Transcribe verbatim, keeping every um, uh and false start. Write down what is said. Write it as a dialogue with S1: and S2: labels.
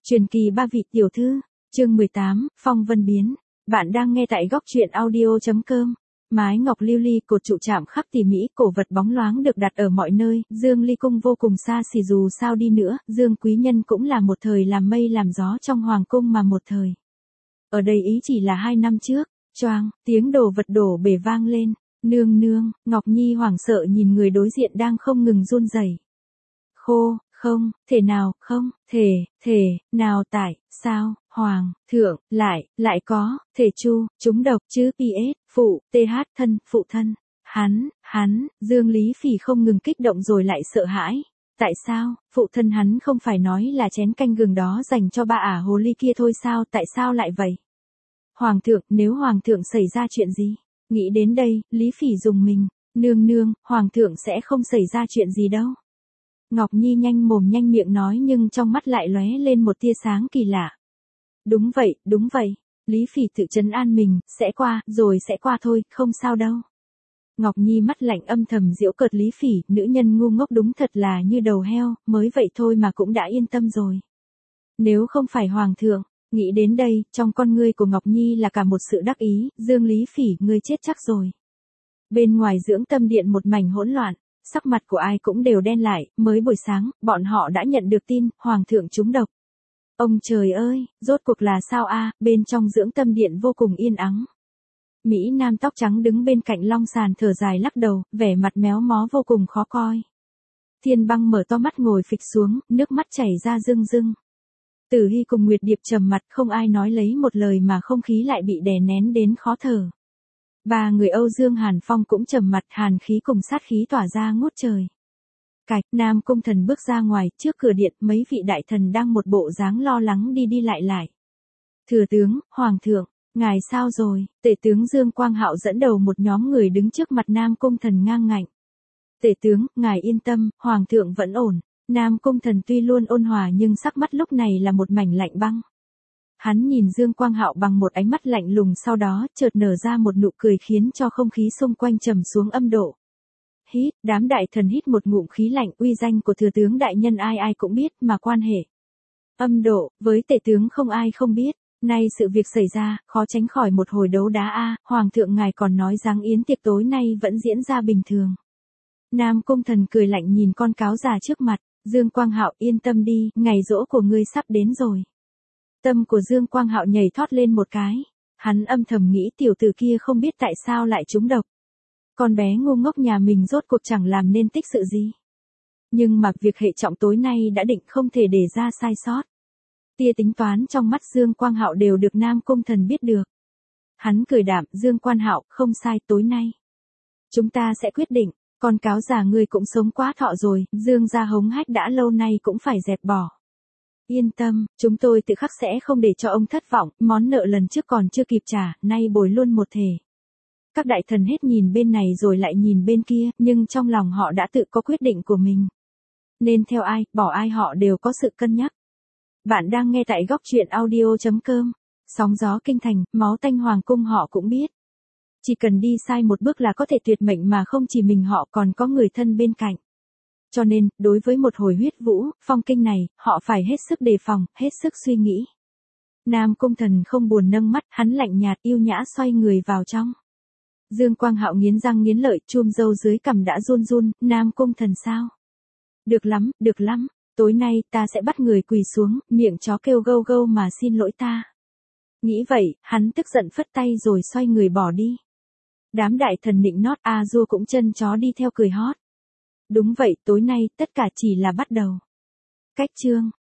S1: Truyền kỳ ba vị tiểu thư, chương mười tám, phong vân biến. Bạn đang nghe tại góc truyện audio chấm com. Mái ngọc lưu ly cột trụ chạm khắc tỉ mỉ, cổ vật bóng loáng được đặt ở mọi nơi, Dương Ly cung vô cùng xa xỉ, dù sao đi nữa, Dương quý nhân cũng là một thời làm mây làm gió trong hoàng cung mà một thời. Ở đây ý chỉ là hai năm trước, choang, tiếng đồ vật đổ bể vang lên, nương nương, Ngọc Nhi hoảng sợ nhìn người đối diện đang không ngừng run rẩy. Khô, không, thể nào, không, thể, thể, nào tại, sao, hoàng, thượng, lại, lại có, thể chu, chúng độc, chữ pê ét, phụ, th, thân, phụ thân, hắn, hắn, Dương Lý Phỉ không ngừng kích động rồi lại sợ hãi. Tại sao, phụ thân hắn không phải nói là chén canh gừng đó dành cho ba ả hồ ly kia thôi sao, tại sao lại vậy? Hoàng thượng, nếu hoàng thượng xảy ra chuyện gì? Nghĩ đến đây, Lý Phỉ dùng mình, nương nương, hoàng thượng sẽ không xảy ra chuyện gì đâu. Ngọc Nhi nhanh mồm nhanh miệng nói nhưng trong mắt lại lóe lên một tia sáng kỳ lạ. Đúng vậy, đúng vậy. Lý Phỉ tự trấn an mình, sẽ qua, rồi sẽ qua thôi, không sao đâu. Ngọc Nhi mắt lạnh âm thầm giễu cợt Lý Phỉ, nữ nhân ngu ngốc đúng thật là như đầu heo, mới vậy thôi mà cũng đã yên tâm rồi. Nếu không phải hoàng thượng, nghĩ đến đây, trong con ngươi của Ngọc Nhi là cả một sự đắc ý, Dương Lý Phỉ, ngươi chết chắc rồi. Bên ngoài dưỡng tâm điện một mảnh hỗn loạn. Sắc mặt của ai cũng đều đen lại, mới buổi sáng, bọn họ đã nhận được tin, hoàng thượng trúng độc. Ông trời ơi, rốt cuộc là sao a? Bên trong dưỡng tâm điện vô cùng yên ắng. Mỹ Nam tóc trắng đứng bên cạnh long sàn thở dài lắc đầu, vẻ mặt méo mó vô cùng khó coi. Thiên Băng mở to mắt ngồi phịch xuống, nước mắt chảy ra rưng rưng. Tử Hy cùng Nguyệt Điệp trầm mặt, không ai nói lấy một lời mà không khí lại bị đè nén đến khó thở. Ba người Âu Dương Hàn Phong cũng trầm mặt, hàn khí cùng sát khí tỏa ra ngút trời. Cạch, Nam Cung Thần bước ra ngoài, trước cửa điện, mấy vị đại thần đang một bộ dáng lo lắng đi đi lại lại. Thừa tướng, hoàng thượng, ngài sao rồi? Tể tướng Dương Quang Hạo dẫn đầu một nhóm người đứng trước mặt Nam Cung Thần ngang ngạnh. Tể tướng, ngài yên tâm, hoàng thượng vẫn ổn. Nam Cung Thần tuy luôn ôn hòa nhưng sắc mắt lúc này là một mảnh lạnh băng. Hắn nhìn Dương Quang Hạo bằng một ánh mắt lạnh lùng, sau đó chợt nở ra một nụ cười khiến cho không khí xung quanh trầm xuống âm độ. Hít, đám đại thần hít một ngụm khí lạnh, uy danh của thừa tướng đại nhân ai ai cũng biết mà quan hệ. Âm độ, với tể tướng không ai không biết, nay sự việc xảy ra, khó tránh khỏi một hồi đấu đá a, hoàng thượng ngài còn nói rằng yến tiệc tối nay vẫn diễn ra bình thường. Nam Cung Thần cười lạnh nhìn con cáo già trước mặt, Dương Quang Hạo yên tâm đi, ngày giỗ của ngươi sắp đến rồi. Tâm của Dương Quang Hạo nhảy thoát lên một cái. Hắn âm thầm nghĩ tiểu tử kia không biết tại sao lại trúng độc. Con bé ngu ngốc nhà mình rốt cuộc chẳng làm nên tích sự gì. Nhưng mà việc hệ trọng tối nay đã định không thể để ra sai sót. Tia tính toán trong mắt Dương Quang Hạo đều được Nam Cung Thần biết được. Hắn cười đạm, Dương Quang Hạo, không sai, tối nay chúng ta sẽ quyết định, con cáo già ngươi cũng sống quá thọ rồi, Dương gia hống hách đã lâu nay cũng phải dẹp bỏ. Yên tâm, chúng tôi tự khắc sẽ không để cho ông thất vọng, món nợ lần trước còn chưa kịp trả, nay bồi luôn một thể. Các đại thần hết nhìn bên này rồi lại nhìn bên kia, nhưng trong lòng họ đã tự có quyết định của mình. Nên theo ai, bỏ ai họ đều có sự cân nhắc. Bạn đang nghe tại góc truyện audio chấm com. Sóng gió kinh thành, máu tanh hoàng cung họ cũng biết. Chỉ cần đi sai một bước là có thể tuyệt mệnh mà không chỉ mình họ còn có người thân bên cạnh. Cho nên, đối với một hồi huyết vũ, phong kinh này, họ phải hết sức đề phòng, hết sức suy nghĩ. Nam Cung Thần không buồn nâng mắt, hắn lạnh nhạt yêu nhã xoay người vào trong. Dương Quang Hạo nghiến răng nghiến lợi, chum râu dưới cằm đã run run, Nam Cung Thần sao? Được lắm, được lắm, tối nay ta sẽ bắt người quỳ xuống, miệng chó kêu gâu gâu mà xin lỗi ta. Nghĩ vậy, hắn tức giận phất tay rồi xoay người bỏ đi. Đám đại thần nịnh nót a dua cũng chân chó đi theo cười hót. Đúng vậy, tối nay, tất cả chỉ là bắt đầu. Cách chương.